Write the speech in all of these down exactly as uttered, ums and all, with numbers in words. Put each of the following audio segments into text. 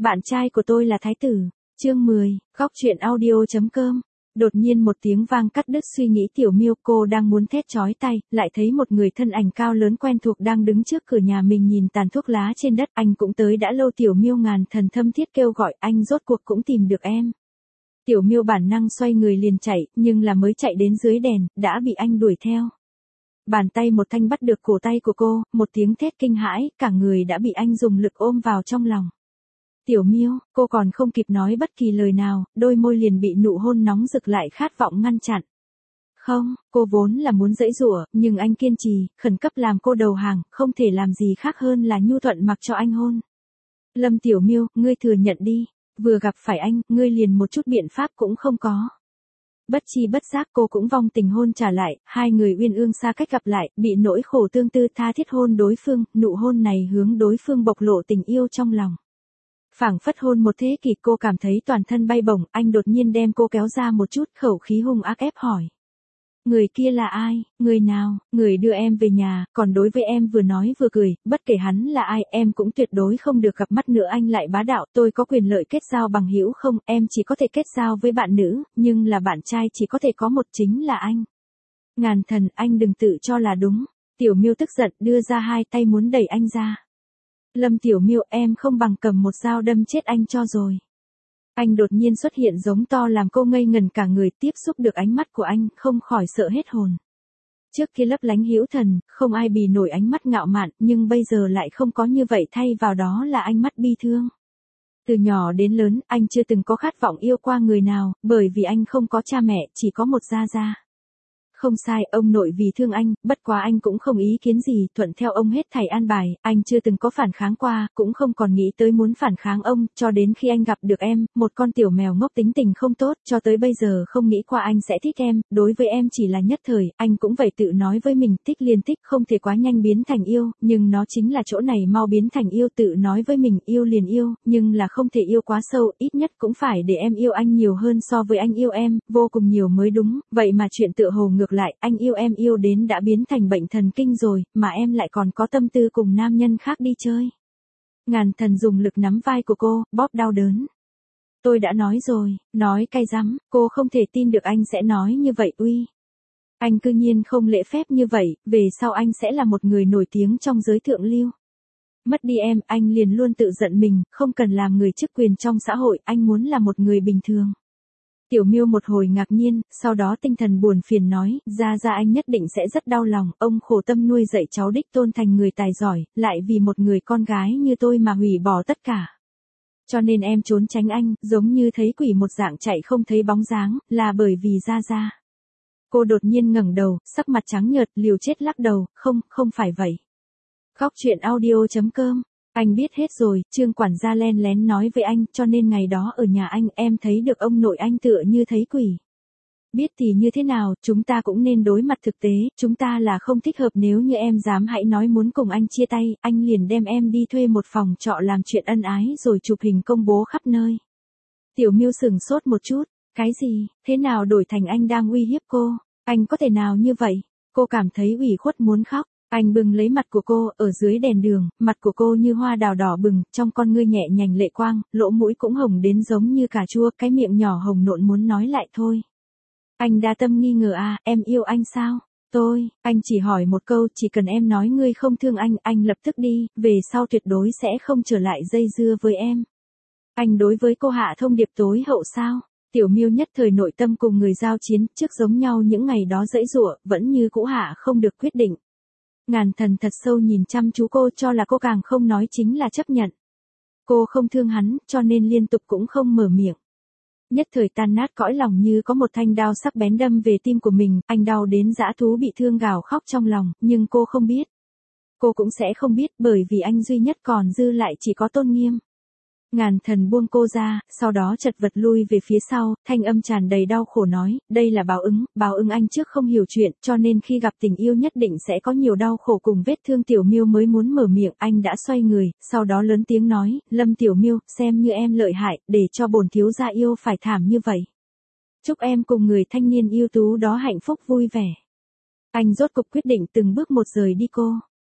Bạn trai của tôi là thái tử. Chương mười, góc truyện audio chấm com. Đột nhiên một tiếng vang cắt đứt suy nghĩ Tiểu Miêu, cô đang muốn thét chói tai, lại thấy một người thân ảnh cao lớn quen thuộc đang đứng trước cửa nhà mình nhìn tàn thuốc lá trên đất. Anh cũng tới đã lâu. Tiểu Miêu ngàn thần thâm thiết kêu gọi, anh rốt cuộc cũng tìm được em. Tiểu Miêu bản năng xoay người liền chạy, nhưng là mới chạy đến dưới đèn, đã bị anh đuổi theo. Bàn tay một thanh bắt được cổ tay của cô, một tiếng thét kinh hãi, cả người đã bị anh dùng lực ôm vào trong lòng. Tiểu Miêu, cô còn không kịp nói bất kỳ lời nào, đôi môi liền bị nụ hôn nóng rực lại khát vọng ngăn chặn. Không, cô vốn là muốn giãy giụa, nhưng anh kiên trì, khẩn cấp làm cô đầu hàng, không thể làm gì khác hơn là nhu thuận mặc cho anh hôn. Lâm Tiểu Miêu, ngươi thừa nhận đi, vừa gặp phải anh, ngươi liền một chút biện pháp cũng không có. Bất chi bất giác cô cũng vong tình hôn trả lại, hai người uyên ương xa cách gặp lại, bị nỗi khổ tương tư tha thiết hôn đối phương, nụ hôn này hướng đối phương bộc lộ tình yêu trong lòng. Phảng phất hôn một thế kỷ, cô cảm thấy toàn thân bay bổng, anh đột nhiên đem cô kéo ra một chút, khẩu khí hung ác ép hỏi. Người kia là ai, người nào, người đưa em về nhà, còn đối với em vừa nói vừa cười, bất kể hắn là ai, em cũng tuyệt đối không được gặp mắt nữa. Anh lại bá đạo, tôi có quyền lợi kết giao bằng hữu không, em chỉ có thể kết giao với bạn nữ, nhưng là bạn trai chỉ có thể có một, chính là anh. Ngàn thần, anh đừng tự cho là đúng. Tiểu Miêu tức giận đưa ra hai tay muốn đẩy anh ra. Lâm Tiểu Miêu, em không bằng cầm một dao đâm chết anh cho rồi. Anh đột nhiên xuất hiện giống to làm cô ngây ngần cả người, tiếp xúc được ánh mắt của anh, không khỏi sợ hết hồn. Trước kia lấp lánh hữu thần, không ai bì nổi ánh mắt ngạo mạn, nhưng bây giờ lại không có như vậy, thay vào đó là ánh mắt bi thương. Từ nhỏ đến lớn, anh chưa từng có khát vọng yêu qua người nào, bởi vì anh không có cha mẹ, chỉ có một gia gia. Không sai, ông nội vì thương anh, bất quá anh cũng không ý kiến gì, thuận theo ông hết thảy an bài, anh chưa từng có phản kháng qua, cũng không còn nghĩ tới muốn phản kháng ông, cho đến khi anh gặp được em, một con tiểu mèo ngốc tính tình không tốt, cho tới bây giờ không nghĩ qua anh sẽ thích em, đối với em chỉ là nhất thời, anh cũng vậy tự nói với mình, thích liền thích, không thể quá nhanh biến thành yêu, nhưng nó chính là chỗ này mau biến thành yêu, tự nói với mình, yêu liền yêu, nhưng là không thể yêu quá sâu, ít nhất cũng phải để em yêu anh nhiều hơn so với anh yêu em, vô cùng nhiều mới đúng, vậy mà chuyện tựa hồ ngược lại, anh yêu em yêu đến đã biến thành bệnh thần kinh rồi, mà em lại còn có tâm tư cùng nam nhân khác đi chơi. Ngàn thần dùng lực nắm vai của cô, bóp đau đớn. Tôi đã nói rồi, nói cay rắm, cô không thể tin được anh sẽ nói như vậy. Uy, anh cư nhiên không lễ phép như vậy, về sau anh sẽ là một người nổi tiếng trong giới thượng lưu. Mất đi em, anh liền luôn tự giận mình, không cần làm người chức quyền trong xã hội, anh muốn là một người bình thường. Tiểu Miêu một hồi ngạc nhiên, sau đó tinh thần buồn phiền nói, ra ra anh nhất định sẽ rất đau lòng, ông khổ tâm nuôi dạy cháu đích tôn thành người tài giỏi, lại vì một người con gái như tôi mà hủy bỏ tất cả. Cho nên em trốn tránh anh, giống như thấy quỷ một dạng chạy không thấy bóng dáng, là bởi vì ra ra. Cô đột nhiên ngẩng đầu, sắc mặt trắng nhợt, liều chết lắc đầu, không, không phải vậy. Góc truyện audio chấm com. Anh biết hết rồi, Trương quản gia len lén nói với anh, cho nên ngày đó ở nhà anh, em thấy được ông nội anh tựa như thấy quỷ. Biết thì như thế nào, chúng ta cũng nên đối mặt thực tế, chúng ta là không thích hợp, nếu như em dám hãy nói muốn cùng anh chia tay, anh liền đem em đi thuê một phòng trọ làm chuyện ân ái rồi chụp hình công bố khắp nơi. Tiểu Miêu sửng sốt một chút, cái gì, thế nào đổi thành anh đang uy hiếp cô, anh có thể nào như vậy, cô cảm thấy ủy khuất muốn khóc. Anh bừng lấy mặt của cô, ở dưới đèn đường, mặt của cô như hoa đào đỏ bừng, trong con ngươi nhẹ nhành lệ quang, lỗ mũi cũng hồng đến giống như cà chua, cái miệng nhỏ hồng nộn muốn nói lại thôi. Anh đa tâm nghi ngờ à, em yêu anh sao? Tôi, anh chỉ hỏi một câu, chỉ cần em nói ngươi không thương anh, anh lập tức đi, về sau tuyệt đối sẽ không trở lại dây dưa với em. Anh đối với cô hạ thông điệp tối hậu sao? Tiểu Miêu nhất thời nội tâm cùng người giao chiến, trước giống nhau những ngày đó dãy giụa, vẫn như cũ hạ không được quyết định. Ngàn thần thật sâu nhìn chăm chú cô, cho là cô càng không nói chính là chấp nhận. Cô không thương hắn, cho nên liên tục cũng không mở miệng. Nhất thời tan nát cõi lòng như có một thanh đao sắc bén đâm về tim của mình, anh đau đến dã thú bị thương gào khóc trong lòng, nhưng cô không biết. Cô cũng sẽ không biết, bởi vì anh duy nhất còn dư lại chỉ có tôn nghiêm. Ngàn thần buông cô ra, sau đó chật vật lui về phía sau, thanh âm tràn đầy đau khổ nói, đây là báo ứng, báo ứng anh trước không hiểu chuyện, cho nên khi gặp tình yêu nhất định sẽ có nhiều đau khổ cùng vết thương. Tiểu Miêu mới muốn mở miệng, anh đã xoay người, sau đó lớn tiếng nói, Lâm Tiểu Miêu, xem như em lợi hại, để cho bổn thiếu gia yêu phải thảm như vậy. Chúc em cùng người thanh niên ưu tú đó hạnh phúc vui vẻ. Anh rốt cục quyết định từng bước một rời đi cô.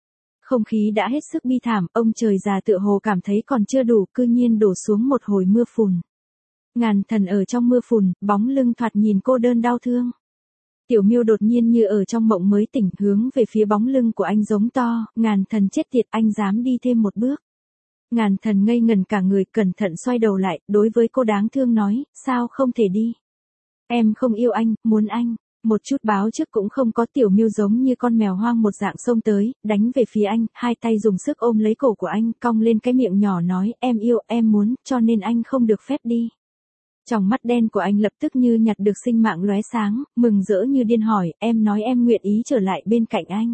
Không khí đã hết sức bi thảm, ông trời già tựa hồ cảm thấy còn chưa đủ, cư nhiên đổ xuống một hồi mưa phùn. Ngàn Thần ở trong mưa phùn, bóng lưng thoạt nhìn cô đơn đau thương. Tiểu Miêu đột nhiên như ở trong mộng mới tỉnh, hướng về phía bóng lưng của anh giống to, Ngàn Thần chết tiệt, anh dám đi thêm một bước. Ngàn Thần ngây ngần cả người, cẩn thận xoay đầu lại, đối với cô đáng thương nói, sao không thể đi. Em không yêu anh, muốn anh. Một chút báo trước cũng không có. Tiểu Miêu giống như con mèo hoang một dạng xông tới, đánh về phía anh, hai tay dùng sức ôm lấy cổ của anh, cong lên cái miệng nhỏ nói, em yêu, em muốn, cho nên anh không được phép đi. Trong mắt đen của anh lập tức như nhặt được sinh mạng lóe sáng, mừng rỡ như điên hỏi, em nói em nguyện ý trở lại bên cạnh anh.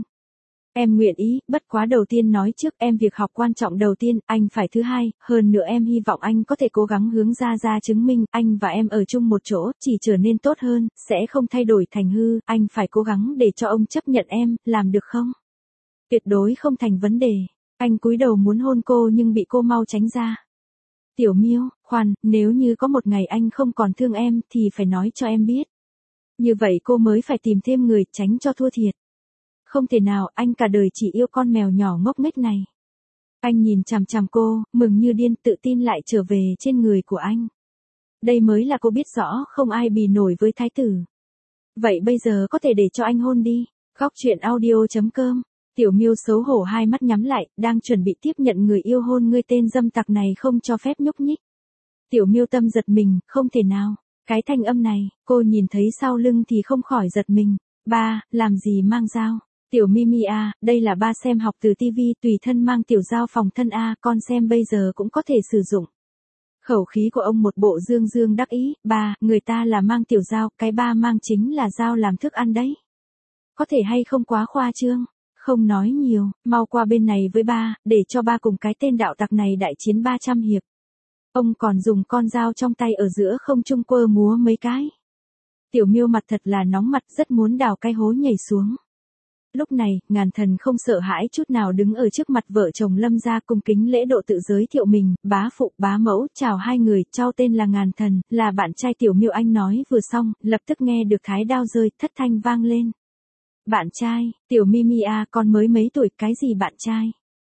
Em nguyện ý, bất quá đầu tiên nói trước em việc học quan trọng đầu tiên, anh phải thứ hai, hơn nữa em hy vọng anh có thể cố gắng hướng ra ra chứng minh, anh và em ở chung một chỗ, chỉ trở nên tốt hơn, sẽ không thay đổi thành hư, anh phải cố gắng để cho ông chấp nhận em, làm được không? Tuyệt đối không thành vấn đề. Anh cúi đầu muốn hôn cô nhưng bị cô mau tránh ra. Tiểu Miêu, khoan, nếu như có một ngày anh không còn thương em thì phải nói cho em biết. Như vậy cô mới phải tìm thêm người, tránh cho thua thiệt. Không thể nào, anh cả đời chỉ yêu con mèo nhỏ ngốc nghếch này. Anh nhìn chằm chằm cô, mừng như điên, tự tin lại trở về trên người của anh. Đây mới là cô biết rõ không ai bì nổi với thái tử. Vậy bây giờ có thể để cho anh hôn đi. Góc truyện audio chấm com. Tiểu Miêu xấu hổ hai mắt nhắm lại, đang chuẩn bị tiếp nhận người yêu hôn, ngươi tên dâm tặc này không cho phép nhúc nhích. Tiểu Miêu tâm giật mình, không thể nào. Cái thanh âm này, cô nhìn thấy sau lưng thì không khỏi giật mình. Ba, làm gì mang dao? Tiểu Mimi a, đây là ba xem học từ tivi, tùy thân mang tiểu dao phòng thân a, con xem bây giờ cũng có thể sử dụng. Khẩu khí của ông một bộ dương dương đắc ý, ba, người ta là mang tiểu dao, cái ba mang chính là dao làm thức ăn đấy. Có thể hay không quá khoa trương? Không nói nhiều, mau qua bên này với ba, để cho ba cùng cái tên đạo tặc này đại chiến ba trăm hiệp. Ông còn dùng con dao trong tay ở giữa không trung quơ múa mấy cái. Tiểu Miêu mặt thật là nóng mặt, rất muốn đào cái hố nhảy xuống. Lúc này, Ngàn Thần không sợ hãi chút nào đứng ở trước mặt vợ chồng Lâm gia, cung kính lễ độ tự giới thiệu mình, bá phụ, bá mẫu, chào hai người, cháu tên là Ngàn Thần, là bạn trai Tiểu Miêu. Anh nói vừa xong, lập tức nghe được thái đao rơi, thất thanh vang lên. Bạn trai, Tiểu Mimi a, con mới mấy tuổi, cái gì bạn trai?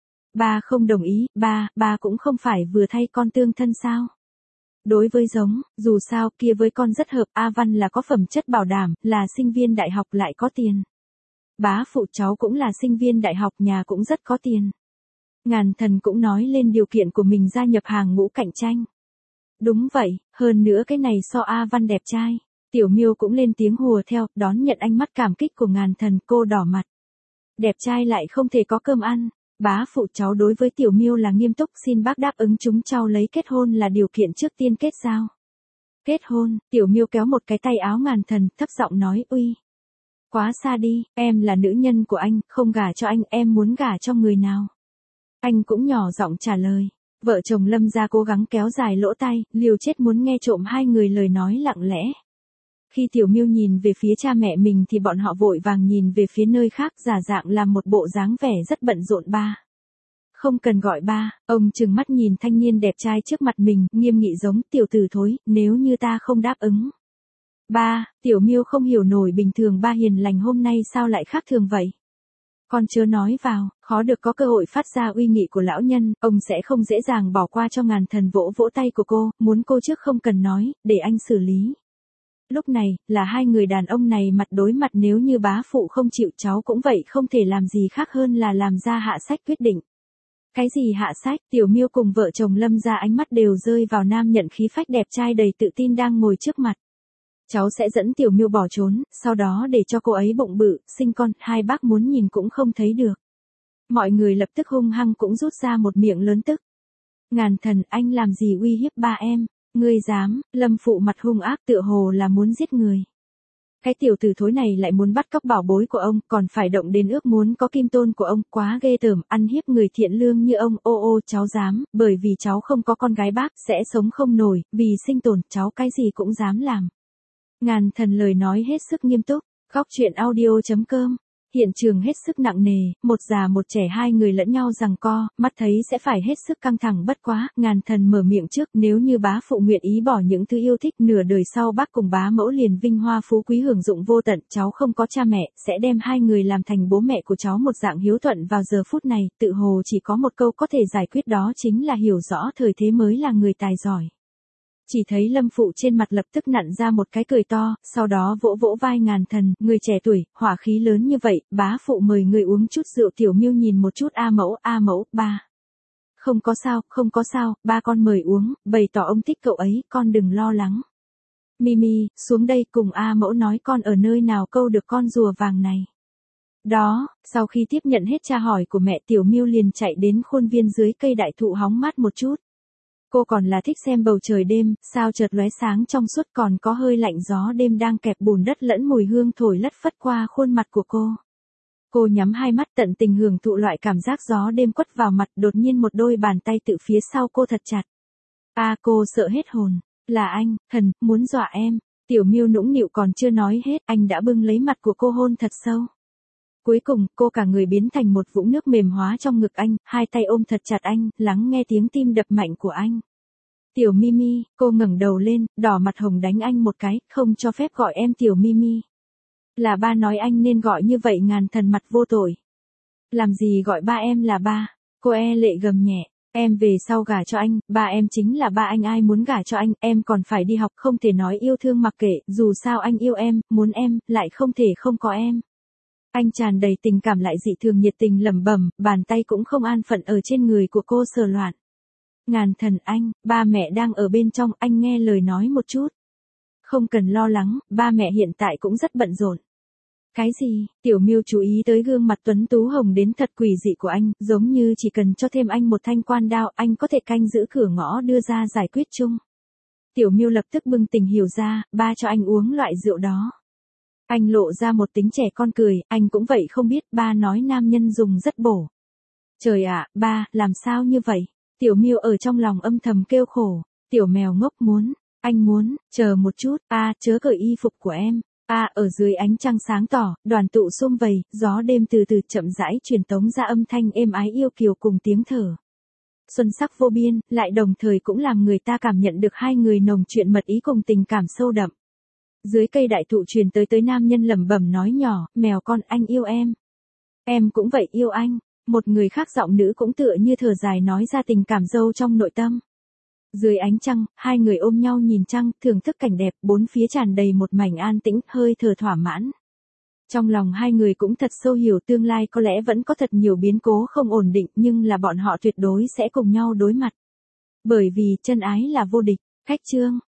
Ba không đồng ý, ba, ba cũng không phải vừa thay con tương thân sao? Đối với giống, dù sao kia với con rất hợp, A Văn là có phẩm chất bảo đảm, là sinh viên đại học lại có tiền. Bá phụ cháu cũng là sinh viên đại học, nhà cũng rất có tiền. Ngàn Thần cũng nói lên điều kiện của mình gia nhập hàng ngũ cạnh tranh. Đúng vậy, hơn nữa cái này so A Văn đẹp trai. Tiểu Miêu cũng lên tiếng hùa theo, đón nhận ánh mắt cảm kích của Ngàn Thần, cô đỏ mặt. Đẹp trai lại không thể có cơm ăn. Bá phụ cháu đối với Tiểu Miêu là nghiêm túc, xin bác đáp ứng chúng cháu lấy kết hôn là điều kiện trước tiên. Kết giao? Kết hôn? Tiểu Miêu kéo một cái tay áo Ngàn Thần, thấp giọng nói, uy. Quá xa đi, em là nữ nhân của anh, không gả cho anh, em muốn gả cho người nào? Anh cũng nhỏ giọng trả lời. Vợ chồng Lâm gia cố gắng kéo dài lỗ tai, liều chết muốn nghe trộm hai người lời nói lặng lẽ. Khi Tiểu Miêu nhìn về phía cha mẹ mình thì bọn họ vội vàng nhìn về phía nơi khác, giả dạng làm một bộ dáng vẻ rất bận rộn. Ba. Không cần gọi ba, ông trừng mắt nhìn thanh niên đẹp trai trước mặt mình, nghiêm nghị giống, tiểu tử thối, nếu như ta không đáp ứng. Ba, Tiểu Miêu không hiểu nổi, bình thường ba hiền lành hôm nay sao lại khác thường vậy? Con chớ nói vào, khó được có cơ hội phát ra uy nghị của lão nhân, ông sẽ không dễ dàng bỏ qua cho Ngàn Thần. Vỗ vỗ tay của cô, muốn cô trước không cần nói, để anh xử lý. Lúc này, là hai người đàn ông này mặt đối mặt, nếu như bá phụ không chịu, cháu cũng vậy, không thể làm gì khác hơn là làm ra hạ sách quyết định. Cái gì hạ sách? Tiểu Miêu cùng vợ chồng Lâm gia ánh mắt đều rơi vào nam nhận khí phách đẹp trai đầy tự tin đang ngồi trước mặt. Cháu sẽ dẫn Tiểu Miêu bỏ trốn, sau đó để cho cô ấy bụng bự, sinh con, hai bác muốn nhìn cũng không thấy được. Mọi người lập tức hung hăng cũng rút ra một miệng lớn tức. Ngàn Thần, anh làm gì uy hiếp ba em? Ngươi dám? Lâm phụ mặt hung ác tựa hồ là muốn giết người. Cái tiểu tử thối này lại muốn bắt cóc bảo bối của ông, còn phải động đến ước muốn có kim tôn của ông, quá ghê tởm, ăn hiếp người thiện lương như ông. Ô ô, cháu dám, bởi vì cháu không có con gái bác, sẽ sống không nổi, vì sinh tồn, cháu cái gì cũng dám làm. Ngàn Thần lời nói hết sức nghiêm túc. Góc truyện audio chấm com Hiện trường hết sức nặng nề, một già một trẻ hai người lẫn nhau giằng co, mắt thấy sẽ phải hết sức căng thẳng bất quá, Ngàn Thần mở miệng trước, nếu như bá phụ nguyện ý bỏ những thứ yêu thích nửa đời sau bác cùng bá mẫu liền vinh hoa phú quý hưởng dụng vô tận, cháu không có cha mẹ, sẽ đem hai người làm thành bố mẹ của cháu một dạng hiếu thuận vào giờ phút này, tự hồ chỉ có một câu có thể giải quyết đó chính là hiểu rõ thời thế mới là người tài giỏi. Chỉ thấy Lâm phụ trên mặt lập tức nặn ra một cái cười to, sau đó vỗ vỗ vai Ngàn Thần, người trẻ tuổi, hỏa khí lớn như vậy, bá phụ mời người uống chút rượu. Tiểu Miêu nhìn một chút A Mẫu, A Mẫu, ba. Không có sao, không có sao, ba con mời uống, bày tỏ ông thích cậu ấy, con đừng lo lắng. Mimi, xuống đây cùng A Mẫu nói con ở nơi nào câu được con rùa vàng này. Đó, sau khi tiếp nhận hết tra hỏi của mẹ, Tiểu Miêu liền chạy đến khuôn viên dưới cây đại thụ hóng mát một chút. Cô còn là thích xem bầu trời đêm, sao chợt lóe sáng trong suốt, còn có hơi lạnh gió đêm đang kẹp bùn đất lẫn mùi hương thổi lất phất qua khuôn mặt của cô. Cô nhắm hai mắt tận tình hưởng thụ loại cảm giác gió đêm quất vào mặt, đột nhiên một đôi bàn tay tự phía sau cô thật chặt. A à, cô sợ hết hồn. Là anh, Thần, muốn dọa em. Tiểu Miêu nũng nịu còn chưa nói hết, anh đã bưng lấy mặt của cô hôn thật sâu. Cuối cùng, cô cả người biến thành một vũng nước mềm hóa trong ngực anh, hai tay ôm thật chặt anh, lắng nghe tiếng tim đập mạnh của anh. Tiểu Mimi, cô ngẩng đầu lên, đỏ mặt hồng đánh anh một cái, không cho phép gọi em Tiểu Mimi. Là ba nói anh nên gọi như vậy. Ngàn Thần mặt vô tội. Làm gì gọi ba em là ba? Cô e lệ gầm nhẹ. Em về sau gả cho anh, ba em chính là ba anh, ai muốn gả cho anh, em còn phải đi học, không thể nói yêu thương mặc kệ, dù sao anh yêu em, muốn em, lại không thể không có em. Anh tràn đầy tình cảm lại dị thường nhiệt tình lẩm bẩm, bàn tay cũng không an phận ở trên người của cô sờ loạn. Ngàn Thần, anh, ba mẹ đang ở bên trong, anh nghe lời nói một chút. Không cần lo lắng, ba mẹ hiện tại cũng rất bận rộn. Cái gì? Tiểu Miêu chú ý tới gương mặt tuấn tú hồng đến thật quỷ dị của anh, giống như chỉ cần cho thêm anh một thanh quan đao, anh có thể canh giữ cửa ngõ đưa ra giải quyết chung. Tiểu Miêu lập tức bừng tỉnh hiểu ra, ba cho anh uống loại rượu đó. Anh lộ ra một tính trẻ con cười, anh cũng vậy không biết, ba nói nam nhân dùng rất bổ. Trời ạ, ba, làm sao như vậy? Tiểu Miêu ở trong lòng âm thầm kêu khổ. Tiểu mèo ngốc, muốn, anh muốn, chờ một chút, a, chớ cởi y phục của em. A, ở dưới ánh trăng sáng tỏ, đoàn tụ sum vầy, gió đêm từ từ chậm rãi truyền tống ra âm thanh êm ái yêu kiều cùng tiếng thở. Xuân sắc vô biên, lại đồng thời cũng làm người ta cảm nhận được hai người nồng chuyện mật ý cùng tình cảm sâu đậm. Dưới cây đại thụ truyền tới tới nam nhân lẩm bẩm nói nhỏ, mèo con, anh yêu em. Em cũng vậy yêu anh. Một người khác giọng nữ cũng tựa như thở dài nói ra tình cảm dâu trong nội tâm. Dưới ánh trăng, hai người ôm nhau nhìn trăng, thưởng thức cảnh đẹp, bốn phía tràn đầy một mảnh an tĩnh, hơi thở thỏa mãn. Trong lòng hai người cũng thật sâu hiểu tương lai có lẽ vẫn có thật nhiều biến cố không ổn định, nhưng là bọn họ tuyệt đối sẽ cùng nhau đối mặt. Bởi vì chân ái là vô địch. Khách chương.